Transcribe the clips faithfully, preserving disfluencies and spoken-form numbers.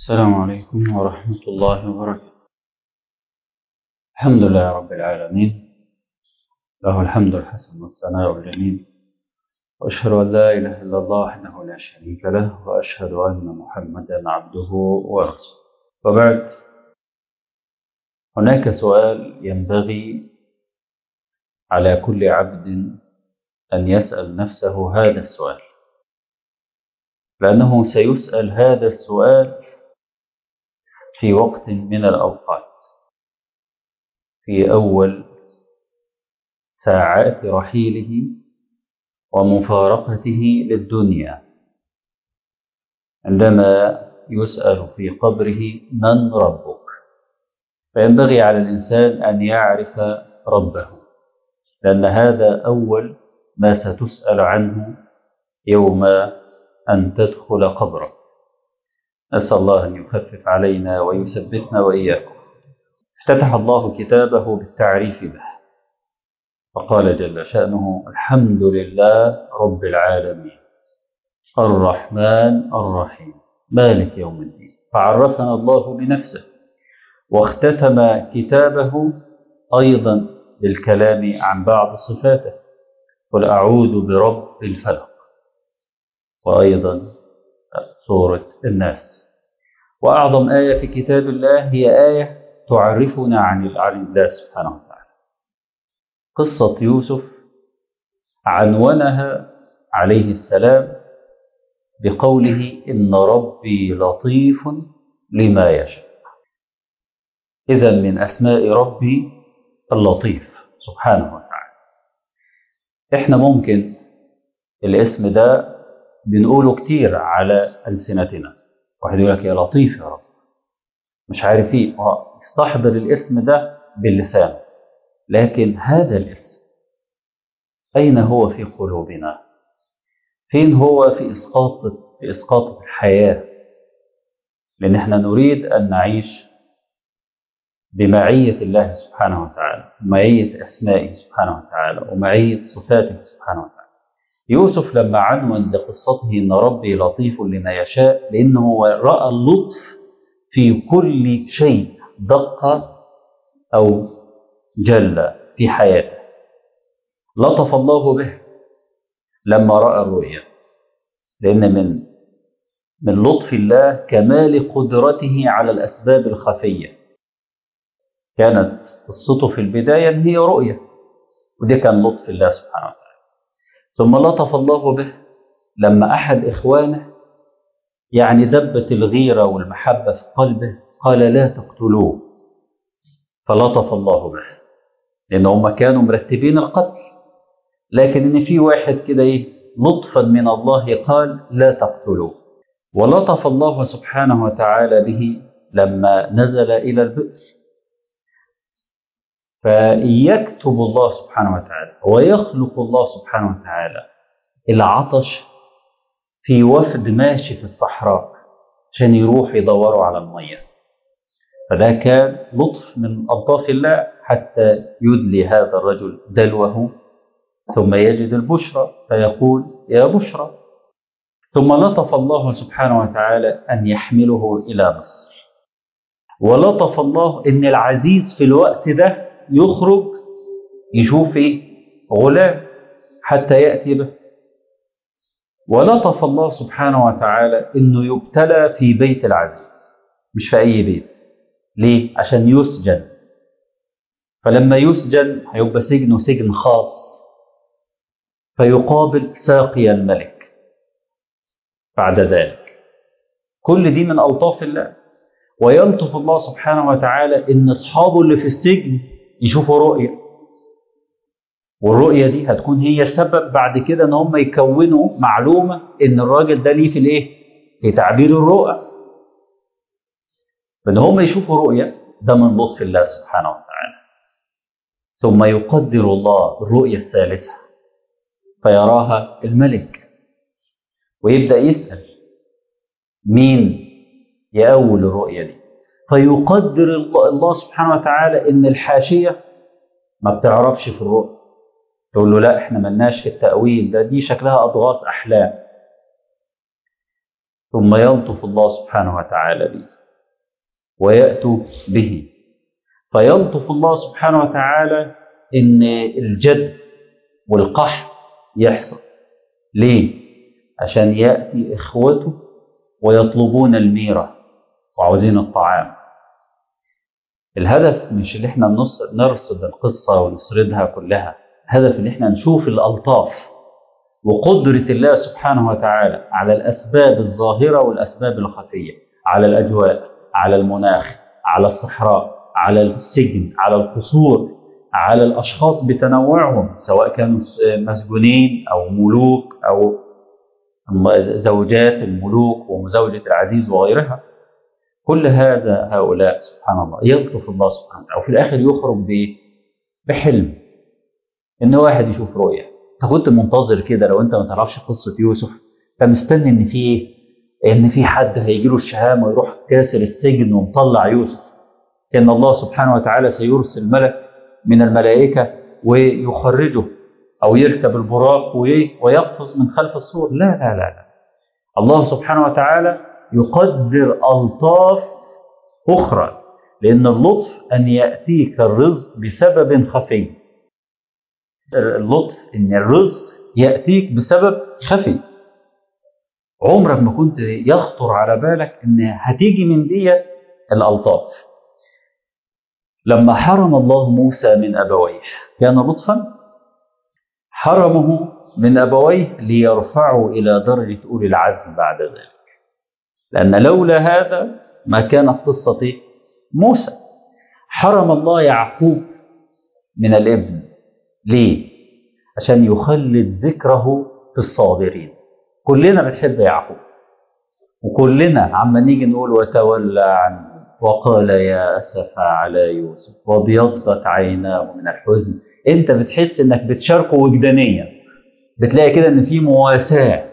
السلام عليكم ورحمة الله وبركاته. الحمد لله رب العالمين، له الحمد الحسن والثناء الجميل، وأشهد أن لا إله إلا الله وحده لا شريك له، وأشهد أن محمدا عبده ورسوله. وبعد، هناك سؤال ينبغي على كل عبد أن يسأل نفسه هذا السؤال، لأنه سيسأل هذا السؤال في وقت من الأوقات، في أول ساعات رحيله ومفارقته للدنيا، عندما يسأل في قبره: من ربك؟ فينبغي على الإنسان أن يعرف ربه، لأن هذا أول ما ستسأل عنه يوم أن تدخل قبره. نسأل الله أن يخفف علينا ويثبتنا وإياكم. افتتح الله كتابه بالتعريف به، فقال جل شأنه: الحمد لله رب العالمين الرحمن الرحيم مالك يوم الدين. فعرفنا الله بنفسه، واختتم كتابه أيضا بالكلام عن بعض صفاته: قل أعوذ برب الفلق، وأيضا سورة الناس. وأعظم آية في كتاب الله هي آية تعرفنا عن الله سبحانه وتعالى. قصة يوسف عنونها عليه السلام بقوله: إن ربي لطيف لما يشاء. إذا من أسماء ربي اللطيف سبحانه وتعالى. إحنا ممكن الاسم ده بنقوله كتير على ألسنتنا، واحد يقول لك: يا لطيف يا رب، مش عارف ايه، استحضر الاسم ده باللسان، لكن هذا الاسم أين هو في قلوبنا؟ فين هو في إسقاط في إسقاط الحياة؟ لأن احنا نريد أن نعيش بمعية الله سبحانه وتعالى، ومعية أسمائه سبحانه وتعالى، ومعية صفاته سبحانه وتعالى. يوسف لما عنون لقصته إن ربي لطيف لما يشاء، لأنه رأى اللطف في كل شيء دق أو جل في حياته. لطف الله به لما رأى الرؤيا، لأن من من لطف الله كمال قدرته على الأسباب الخفية. كانت قصته في البداية هي رؤية، ودي كان لطف الله سبحانه وتعالى. ثم لطف الله به لما أحد إخوانه يعني دبت الغيرة والمحبة في قلبه، قال: لا تقتلوه. فلطف الله به، لأن هم كانوا مرتبين القتل، لكن إن في واحد كده إيه لطفا من الله قال: لا تقتلوه. ولطف الله سبحانه وتعالى به لما نزل إلى البئر. فيكتب الله سبحانه وتعالى ويخلق الله سبحانه وتعالى العطش في وفد ماشي في الصحراء عشان يروح يدوروا على المية. فده كان لطف من ألطاف الله، حتى يدلي هذا الرجل دلوه ثم يجد البشرى فيقول: يا بشرى. ثم لطف الله سبحانه وتعالى أن يحمله إلى مصر. ولطف الله أن العزيز في الوقت ده يخرج يشوف إيه؟ غلام حتى يأتي به. ولطف الله سبحانه وتعالى أنه يبتلى في بيت العزيز، مش في أي بيت. ليه؟ عشان يسجن. فلما يسجن هيبقى سجنه سجن خاص، فيقابل ساقي الملك بعد ذلك. كل دي من ألطاف الله. ويلطف الله سبحانه وتعالى إن أصحابه اللي في السجن يشوفوا رؤية، والرؤية دي هتكون هي السبب بعد كده إن هم يكونوا معلومة إن الراجل ده ليه في الإيه؟ في تعبير الرؤى. فإن هم يشوفوا رؤية ده من لطف الله سبحانه وتعالى. ثم يقدر الله الرؤية الثالثة فيراها الملك، ويبدأ يسأل: مين يأول الرؤية دي؟ فيقدر الله سبحانه وتعالى إن الحاشية ما بتعرفش في الرؤية، تقول له: لا، احنا ملناش في التأويل ده، دي شكلها أضغاث أحلام. ثم يلطف الله سبحانه وتعالى به ويأتوا به، فيلطف الله سبحانه وتعالى إن الجد والقحط يحصل. ليه؟ عشان يأتي إخوته ويطلبون الميرة وعاوزين الطعام. الهدف مش اللي احنا نرصد القصة ونسردها كلها، الهدف اللي احنا نشوف الألطاف وقدرة الله سبحانه وتعالى على الأسباب الظاهرة والأسباب الخفية، على الأجواء، على المناخ، على الصحراء، على السجن، على القصور، على الأشخاص بتنوعهم، سواء كانوا مسجونين أو ملوك أو زوجات الملوك ومزوجة العزيز وغيرها. كل هذا هؤلاء سبحان الله يلطف الله سبحانه وتعالى، وفي الآخر يخرج بإيه؟ بحلم، إن واحد يشوف رؤية. أنت كنت منتظر كده لو أنت ما تعرفش قصة يوسف، فمستني إن في إن في حد هيجي له الشهامة ويروح كاسر السجن ومطلع يوسف، إن الله سبحانه وتعالى سيرسل ملك من الملائكة ويخرجه، أو يركب البراق ويقفز من خلف السور. لا لا لا لا، الله سبحانه وتعالى يقدر ألطاف أخرى، لأن اللطف أن يأتيك الرزق بسبب خفي. اللطف أن الرزق يأتيك بسبب خفي، عمرك ما كنت يخطر على بالك أن هتيجي من دي الألطاف. لما حرم الله موسى من أبويه كان لطفا، حرمه من أبويه ليرفعوا إلى درجة أولي العزم بعد ذلك، لأن لولا هذا ما كانت قصة موسى. حرم الله يعقوب من الابن، ليه؟ عشان يخلد ذكره في الصابرين. كلنا بنحب يعقوب، وكلنا عما نيجي نقول وتولى عنه وقال يا أسف على يوسف وابيضت عيناه من الحزن، انت بتحس انك بتشاركه وجدانيا، بتلاقي كده ان في مواساة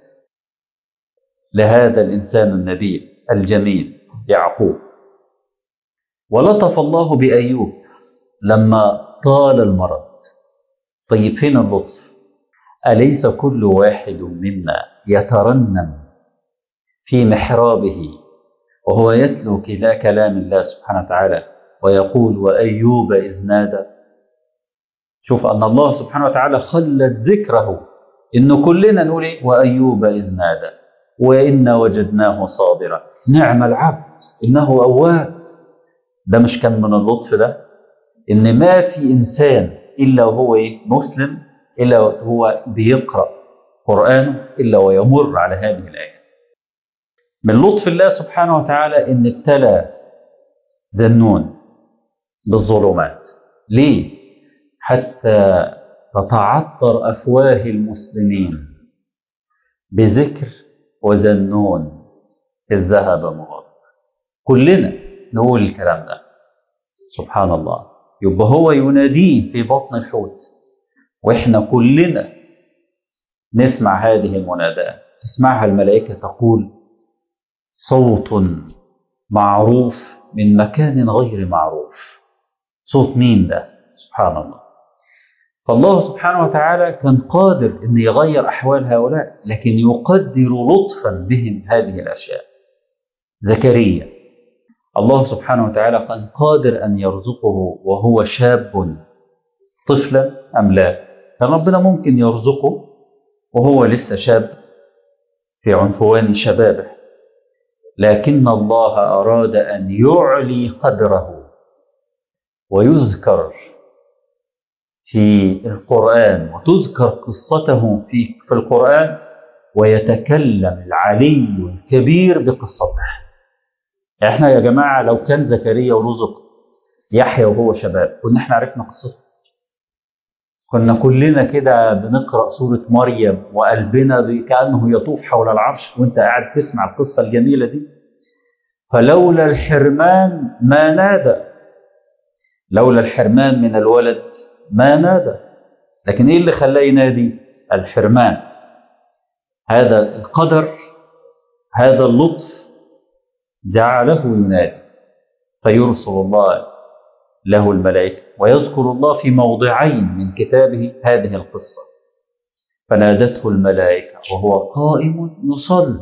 لهذا الإنسان النبيل الجميل يعقوب. ولطف الله بأيوب لما طال المرض. طيب فين اللطف؟ أليس كل واحد منا يترنم في محرابه وهو يتلو كذا كلام الله سبحانه وتعالى ويقول وأيوب إذ نادى؟ شوف أن الله سبحانه وتعالى خلد ذكره، إنه كلنا نقول إيه؟ وأيوب إذ نادى وإنا وجدناه صابرا نعم العبد إنه أواب. ده مش كان من اللطف ده؟ إن ما في إنسان إلا وهو إيه؟ مسلم، إلا وهو بيقرأ قرآنه إلا ويمر على هذه الآية. من لطف الله سبحانه وتعالى إن ابتلى ذنون بالظلمات. ليه؟ حتى تتعطر أفواه المسلمين بذكر وذنون إذ ذهب مغاضبا. كلنا نقول الكلام ده سبحان الله، يبقى هو يناديه في بطن الحوت، وإحنا كلنا نسمع هذه المناداة. تسمعها الملائكة تقول صوت معروف من مكان غير معروف. صوت مين ده؟ سبحان الله. فالله سبحانه وتعالى كان قادر أن يغير أحوال هؤلاء، لكن يقدر لطفا بهم هذه الأشياء. زكريا الله سبحانه وتعالى كان قادر أن يرزقه وهو شاب طفلا أم لا؟ كان ربنا ممكن يرزقه وهو لسه شاب في عنفوان شبابه، لكن الله أراد أن يعلي قدره ويذكر في القرآن وتذكر قصته في في القرآن، ويتكلم العلي الكبير بقصته. احنا يا جماعة لو كان زكريا ورزق يحيى وهو شباب كنا احنا عرفنا قصته، كنا كلنا كده بنقرأ سورة مريم وقلبنا كأنه يطوف حول العرش وانت قاعد تسمع القصة الجميلة دي. فلولا الحرمان ما نادى، لولا الحرمان من الولد ما نادى. لكن ايه اللي خلاه ينادي؟ الحرمان. هذا القدر، هذا اللطف جعله ينادي، فيرسل الله له الملائكة ويذكر الله في موضعين من كتابه هذه القصة. فنادته الملائكة وهو قائم يصلي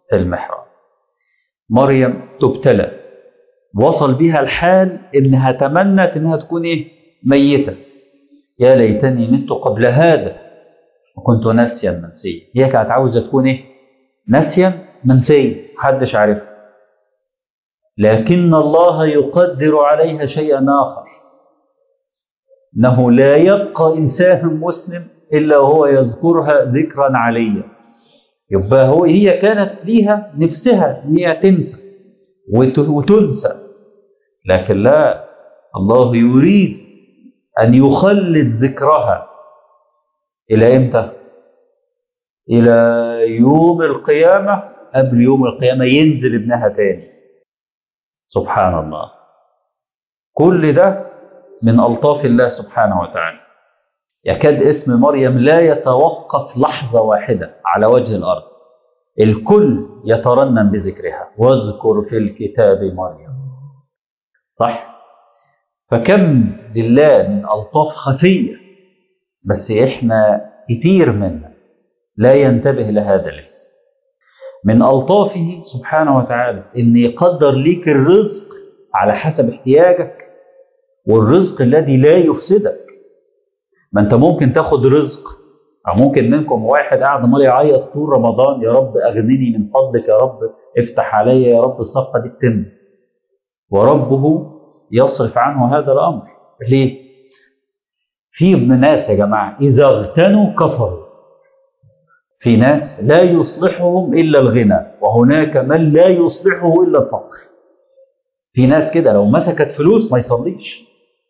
في المحراب. مريم تبتلى، وصل بها الحال إنها تمنت إنها تكون إيه؟ ميتة. يا ليتني مت قبل هذا وكنت ناسيا منسيا. هي كانت عاوزة تكون إيه؟ ناسيا منسيا، محدش عارفها. لكن الله يقدر عليها شيئا آخر، إنه لا يبقى إنسان مسلم إلا وهو يذكرها ذكرا عليا. يبقى هو هي كانت ليها نفسها إن هي تنسى وتنسى، لكن لا، الله يريد أن يخلد ذكرها إلى إمتى؟ إلى يوم القيامة. قبل يوم القيامة ينزل ابنها تاني. سبحان الله. كل ده من ألطاف الله سبحانه وتعالى. يكاد اسم مريم لا يتوقف لحظة واحدة على وجه الأرض، الكل يترنم بذكرها. واذكر في الكتاب مريم. صح؟ فكم لله من ألطاف خفية، بس إحنا كتير منا لا ينتبه لهذا لسه. من ألطافه سبحانه وتعالى إن يقدر ليك الرزق على حسب احتياجك، والرزق الذي لا يفسدك. ما أنت ممكن تاخد رزق، أو ممكن منكم واحد قاعد عمال يعيط طول رمضان: يا رب أغنني من فضلك، يا رب افتح علي، يا رب الصفقة دي تتم، وربه يصرف عنه هذا الأمر. ليه؟ في ناس يا جماعة إذا اغتنوا كفروا. في ناس لا يصلحهم إلا الغنى، وهناك من لا يصلحه إلا الفقر. في ناس كده لو مسكت فلوس ما يصليش.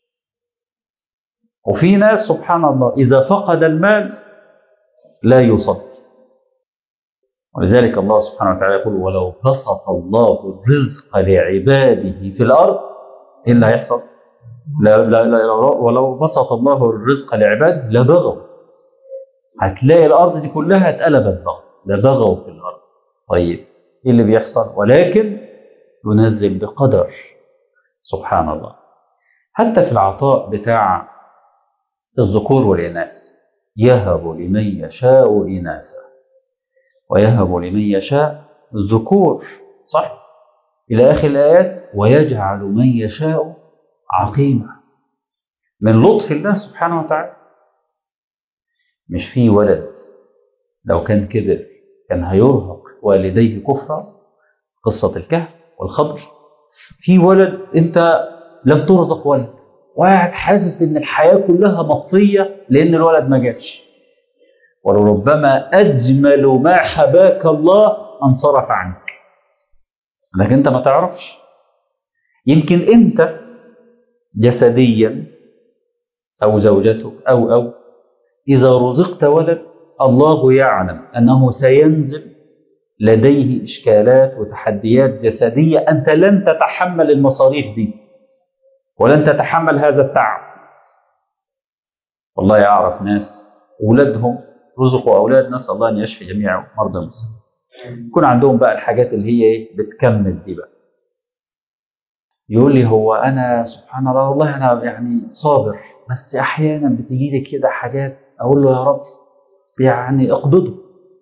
وفي ناس سبحان الله إذا فقد المال لا يصلي. ولذلك الله سبحانه وتعالى يقول: ولو بسط الله الرزق لعباده في الأرض، إيه اللي هيحصل؟ لا لا لا ولو بسط الله الرزق لعباده لبغوا. هتلاقي الأرض دي كلها اتقلبت بغوا، لبغوا في الأرض. طيب إيه اللي بيحصل؟ ولكن ينزل بقدر. سبحان الله. حتى في العطاء بتاع الذكور والإناث: يهب لمن يشاء إناثا ويهب لمن يشاء الذكور. صح؟ إلى آخر الآيات: ويجعل من يشاء عقيما. من لطف الله سبحانه وتعالى. مش في ولد لو كان كبر كان هيرهق والديه كفرا، قصة الكهف والخضر. في ولد أنت لم ترزق ولد، وقاعد حاسس إن الحياة كلها مطفية لأن الولد ما جاش، ولربما أجمل ما حباك الله انصرف عنك، لكن أنت ما تعرفش. يمكن أنت جسديا أو زوجتك أو أو إذا رزقت ولد الله يعلم أنه سينزل لديه إشكالات وتحديات جسدية أنت لن تتحمل المصاريف دي ولن تتحمل هذا التعب. والله يعرف ناس أولادهم رزقوا أولاد، نسأل الله أن يشفي جميع مرضى المسلمين، يكون عندهم بقى الحاجات اللي هي إيه بتكمل دي بقى. يقول لي: هو أنا سبحان الله والله أنا يعني صابر، بس أحيانا بتجي لي كده حاجات أقول له يا رب يعني اقبضه.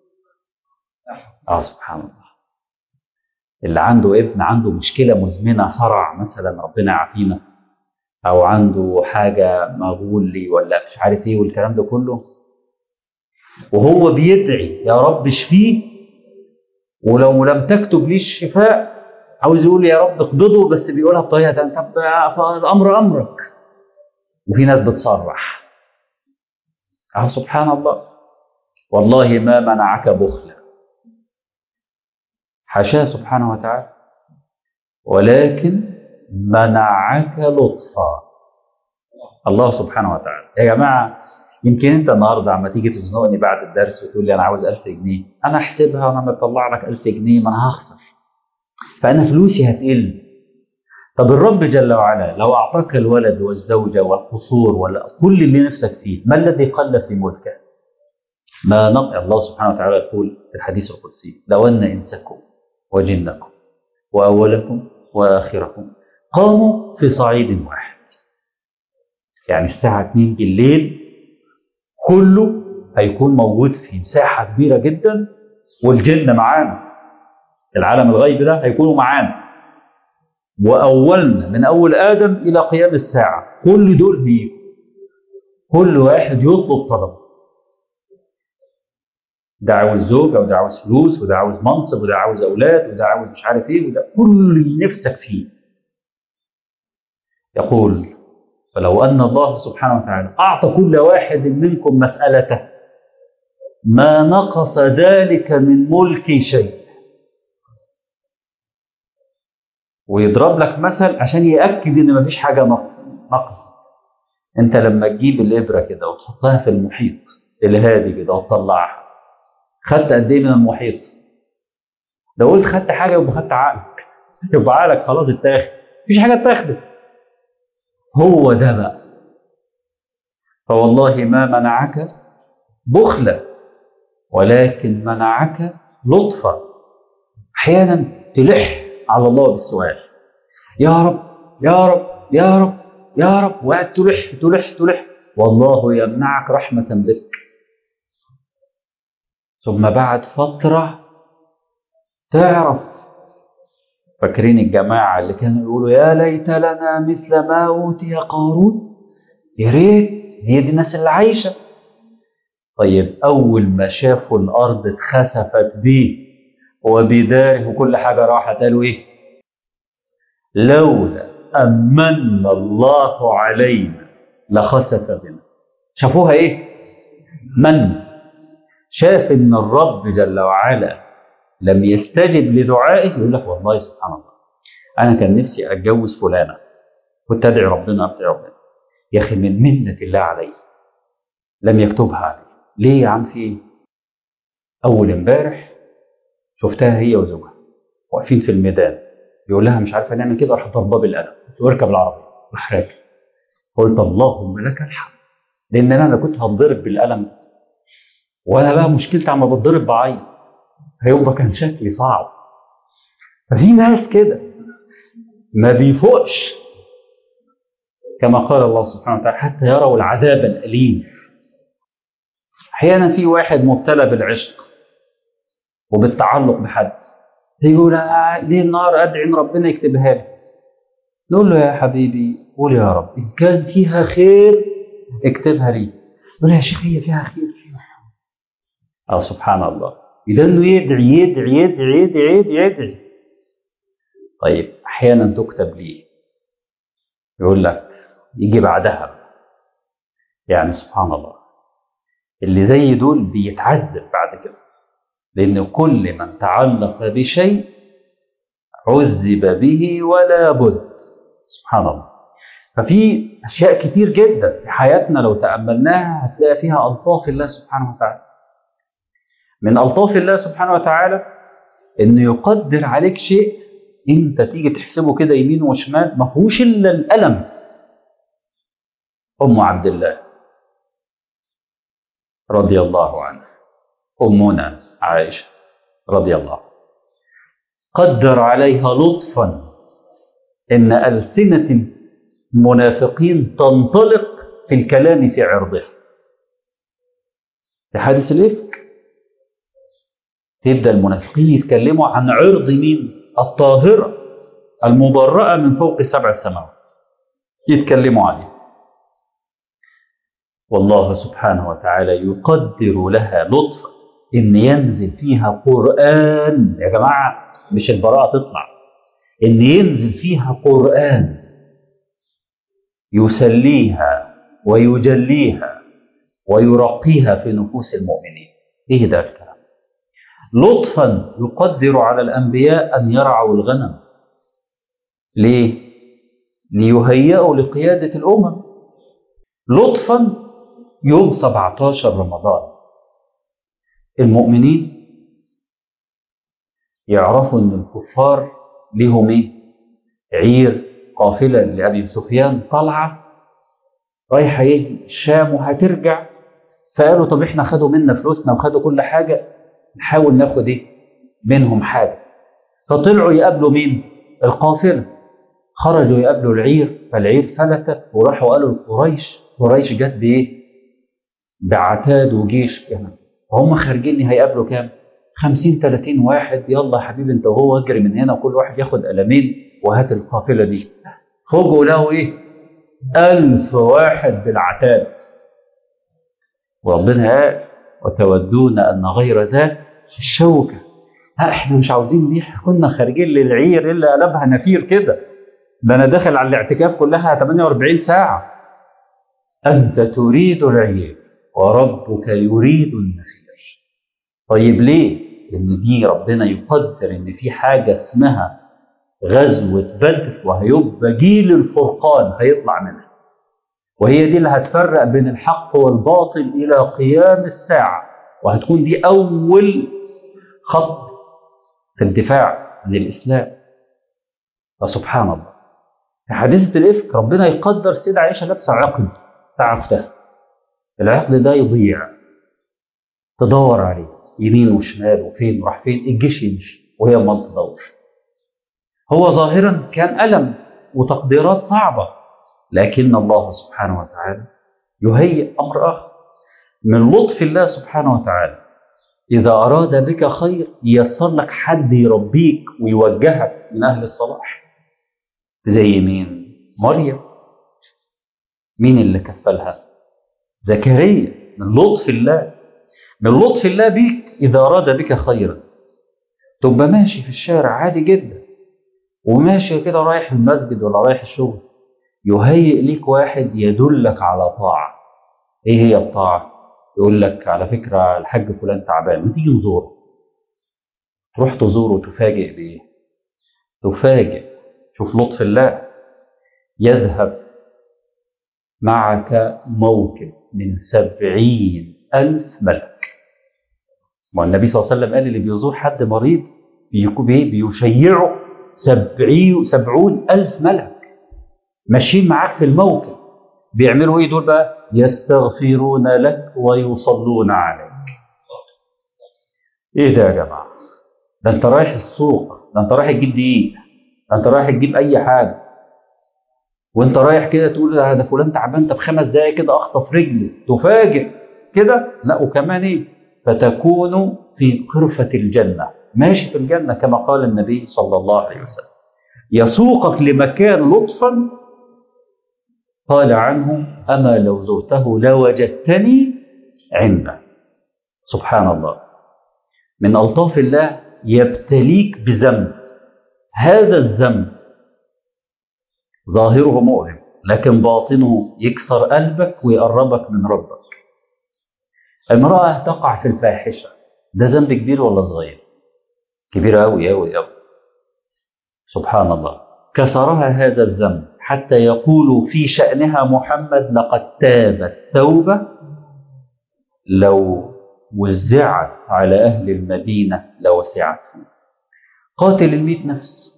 آه سبحان الله. اللي عنده ابن عنده مشكلة مزمنة، صرع مثلا، ربنا يعافينا، أو عنده حاجة مغول لي ولا مش عارف إيه والكلام ده كله، وهو بيدعي يا رب اشفيه، ولو لم تكتب لي الشفاء عاوز يقول يا رب اقبضه، بس بيقولها بطريقة تانية: طب الأمر أمرك. وفي ناس بتصرح. أهو سبحان الله. والله ما منعك بخلا، حاشاه سبحانه وتعالى، ولكن منعك لطفا. الله سبحانه وتعالى. يا جماعة يمكن انت النهارده عما تيجي تزنقني بعد الدرس وتقول لي انا عاوز ألف جنيه، انا احسبها وانا مطلع لك ألف جنيه، ما انا هخسر، فانا فلوسي هتقل. طب الرب جل وعلا لو اعطاك الولد والزوجه والقصور ولا كل اللي نفسك فيه، ما الذي قل في ملكه؟ ما نقع. الله سبحانه وتعالى يقول في الحديث القدسي: لو ان انسكم وجنكم واولكم واخركم قاموا في صعيد واحد، يعني الساعه اتنين بالليل كله هيكون موجود في مساحة كبيرة جدا، والجن معانا العالم الغيب ده هيكونوا معانا، وأولنا من أول آدم إلى قيام الساعة كل دول هيجوا، كل واحد يطلب طلب، ده عاوز زوجة وده عاوز فلوس وده عاوز منصب وده عاوز أولاد وده عاوز مش عارف إيه، وده كل اللي نفسك فيه. يقول فلو أن الله سبحانه وتعالى أعطى كل واحد منكم مسألته ما نقص ذلك من ملكي شيء. ويضرب لك مثل عشان يأكد إن مفيش حاجة نقص. أنت لما تجيب الإبرة كده وتحطها في المحيط الهادي كده وتطلعها، خدت قد إيه من المحيط؟ لو قلت خدت حاجة يبقى خدت عقلك، يبقى عقلك خلاص اتاخد، مفيش حاجة اتاخدت. هو ده بقى. فوالله ما منعك بخلا ولكن منعك لطفا. أحيانا تلح على الله بالسؤال، يا رب يا رب يا رب يا رب، وقعد تلح تلح تلح، والله يمنعك رحمة بك. ثم بعد فترة تعرف. فاكرين الجماعة اللي كانوا يقولوا يا ليت لنا مثل ما أوتي قارون؟ يا ريت، هي دي الناس اللي عايشة. طيب أول ما شافوا الأرض اتخسفت بيه وبداره وكل حاجة راحت، قالوا إيه؟ لولا أمن الله علينا لخسف بنا. شافوها إيه؟ من شاف إن الرب جل وعلا لم يستجب لدعائه يقول لك والله سبحان الله أنا كان نفسي أتجوز فلانة، كنت أدعي ربنا أدعي ربنا، يا أخي من منة الله علي لم يكتبها علي. ليه يا عم في إيه؟ أول امبارح شفتها هي وزوجها واقفين في الميدان، يقول لها مش عارفة نعمل كده، راح ضربها بالقلم واركب العربية راح راكب. قلت اللهم لك الحمد، لأن أنا كنت هتضرب بالقلم وأنا بقى مشكلتي عم بتضرب بعيط، هيبقى كان شكلي صعب. ففي ناس كده ما بيفوقش كما قال الله سبحانه وتعالى حتى يروا العذاب الأليم. أحيانا في واحد مبتلى بالعشق وبالتعلق بحد، يقول ليه النار أدعي إن ربنا يكتبها لي. نقول له يا حبيبي قول يا رب إن كان فيها خير اكتبها لي. يقول يا شيخ هي فيها خير. أو سبحان الله يدل يدعي يدعي يدعي يدعي يدعي يدعي. طيب أحيانا تكتب ليه، يقول لك يجي بعدها. يعني سبحان الله اللي زي دول بيتعذب بعد كده، لأن كل من تعلق بشيء عذب به ولا بد. سبحان الله. ففي أشياء كتير جدا في حياتنا لو تأملناها هتلاقي فيها ألطاف الله سبحانه وتعالى. من ألطاف الله سبحانه وتعالى إنه يقدر عليك شيء أنت تيجي تحسبه كده يمين وشمال ما فيهوش إلا الألم. أم عبد الله رضي الله عنها، أمنا عائشة رضي الله عنها، قدر عليها لطفا إن ألسنة المنافقين تنطلق في الكلام في عرضها. في حادث الإفك تبدأ المنافقين يتكلموا عن عرض مين؟ الطاهرة المبرأة من فوق سبع سماوات، يتكلموا عليه. والله سبحانه وتعالى يقدر لها لطفا إن ينزل فيها قرآن. يا جماعة مش البراءة تطلع، إن ينزل فيها قرآن يسليها ويجليها ويرقيها في نفوس المؤمنين. إيه ده الكلام؟ لطفا يقدر على الأنبياء أن يرعوا الغنم. ليه؟ ليهيئوا لقيادة الأمم. لطفا يوم سبعة عشر رمضان المؤمنين يعرفوا أن الكفار لهم إيه؟ عير قافلة لأبي سفيان طالعة رايحة إيه؟ الشام وهترجع. فقالوا طب إحنا خدوا منا فلوسنا وخدوا كل حاجة، نحاول ناخد إيه؟ منهم حاجة. فطلعوا يقابلوا مين؟ القافلة. خرجوا يقابلوا العير، فالعير فلتت وراحوا قالوا لقريش، قريش جت بإيه؟ بعتاد وجيش كمان. فهم خارجين هيقابلوا كام؟ خمسين ثلاثين واحد، يلا يا حبيبي انت وهو اجري من هنا وكل واحد ياخد قلمين وهات القافله دي. فوجئوا له ايه؟ ألف واحد بالعتاد. وربنا قال وتودون ان غير ذات الشوكه. ها احنا مش عاوزين دي، كنا خارجين للعير الا قلبها نفير كده، ده انا داخل على الاعتكاف كلها ثمانية وأربعين ساعه. انت تريد العير وربك يريد النفير. طيب ليه؟ لان دي ربنا يقدر ان في حاجه اسمها غزوه بدر، وهيبقى جيل الفرقان هيطلع منها، وهي دي اللي هتفرق بين الحق والباطل الى قيام الساعه، وهتكون دي اول خط في الدفاع عن الاسلام. فسبحان الله، في حادثه الافك ربنا يقدر سيدة عائشه لابسه عقد تعرفتها، العقد ده يضيع، تدور عليه يمين وشمال وفين وراح فين، الجيش يمشي وهي ما تدور. هو ظاهرا كان ألم وتقديرات صعبة، لكن الله سبحانه وتعالى يهيئ أمر آخر. من لطف الله سبحانه وتعالى إذا أراد بك خير ييسر لك حد يربيك ويوجهك من أهل الصلاح. زي مين؟ مريم. مين اللي كفلها؟ زكريا. من لطف الله، من لطف الله بيك إذا أراد بك خيرا تبقى ماشي في الشارع عادي جدا، وماشي كده رايح المسجد ولا رايح الشغل، يهيئ ليك واحد يدلك على طاعة. ايه هي الطاعة؟ يقول لك على فكرة الحاج فلان تعبان، ما تيجي نزوره. تروح تزوره وتفاجئ بايه؟ تفاجئ، شوف لطف الله، يذهب معك موكب من سبعين ألف ملك. والنبي صلى الله عليه وسلم قال اللي بيزور حد مريض بيشيعه سبعين سبعون ألف ملك ماشيين معاك في الموكب. بيعملوا ايه دول بقى؟ يستغفرون لك ويصلون عليك. ايه ده يا جماعه؟ ده انت رايح السوق، ده انت رايح تجيب دقيق، ده انت رايح تجيب اي حاجه، وانت رايح كده تقول ده فلان تعبان، طب خمس دقايق كده اخطف رجلي، تفاجئ كده. لا وكمان ايه؟ فتكون في قرفه الجنه، ماشي في الجنه كما قال النبي صلى الله عليه وسلم. يسوقك لمكان لطفا قال عنه أما لو زرته لوجدتني عنده. سبحان الله، من ألطاف الله يبتليك بذنب، هذا الذنب ظاهره مؤلم لكن باطنه يكسر قلبك ويقربك من ربك. امرأة تقع في الفاحشة، ده ذنب كبير ولا صغير؟ كبير أوي أوي أوي. سبحان الله، كسرها هذا الذنب حتى يقول في شأنها محمد لقد تابت توبة لو وزعت على أهل المدينة لوسعتهم. قاتل المئة نفس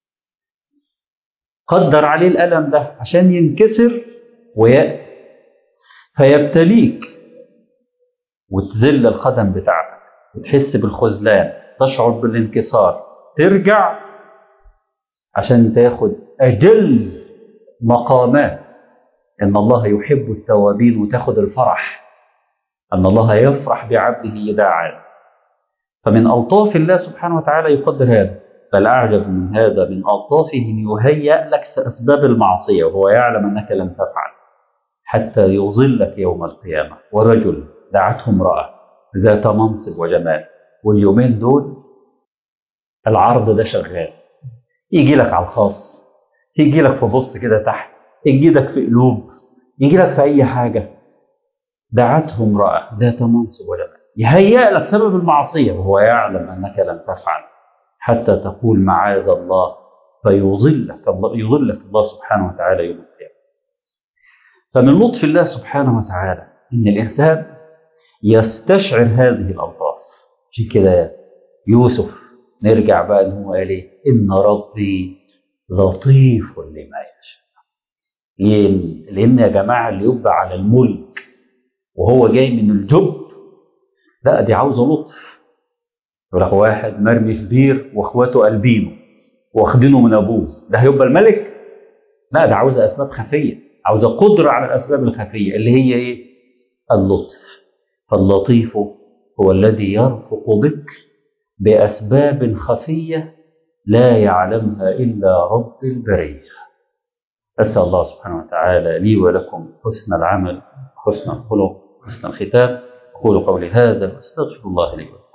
قدر عليه الألم ده عشان ينكسر ويأتي، فيبتليك وتذل القدم بتاعتك وتحس بالخذلان، تشعر بالانكسار، ترجع عشان تاخد أجل مقامات إن الله يحب التوابين، وتاخد الفرح أن الله يفرح بعبده إذا عاد. فمن ألطاف الله سبحانه وتعالى يقدر هذا. فالأعجب من هذا من ألطافه أن يهيأ لك أسباب المعصية وهو يعلم أنك لم تفعل حتى يظلك يوم القيامة. ورجل دعته امرأة ذات منصب وجمال، واليومين دول العرض ده شغال، يجي لك على الخاص، يجي لك في بوست كده تحت، يجي لك في قلوب، يجي لك في أي حاجة. دعته امرأة ذات منصب وجمال، يهيأ لك سبب المعصية وهو يعلم أنك لم تفعل حتى تقول معاذ الله، فيظلك الله يظلك الله سبحانه وتعالى يوم القيامة. فمن لطف الله سبحانه وتعالى إن الإنسان يستشعر هذه الألطاف. عشان كده يوسف نرجع بقى إن هو قال إيه؟ إن ربي لطيف لما يشاء. لأن يا جماعة اللي يبقى على الملك وهو جاي من الجب، لا دي عاوزة لطف. يقول لك واحد مرمي في بير واخواته قلبينه واخدينه من ابوه، ده هيبقى الملك؟ لا ده عاوزة اسباب خفية، عاوزة قدرة على الاسباب الخفية اللي هي ايه؟ اللطف. فاللطيف هو الذي يرفق بك بأسباب خفية لا يعلمها إلا رب البرية. أسأل الله سبحانه وتعالى لي ولكم حسن العمل، حسن الخلق، حسن الختام. أقول قولي هذا واستغفر الله لي ولكم.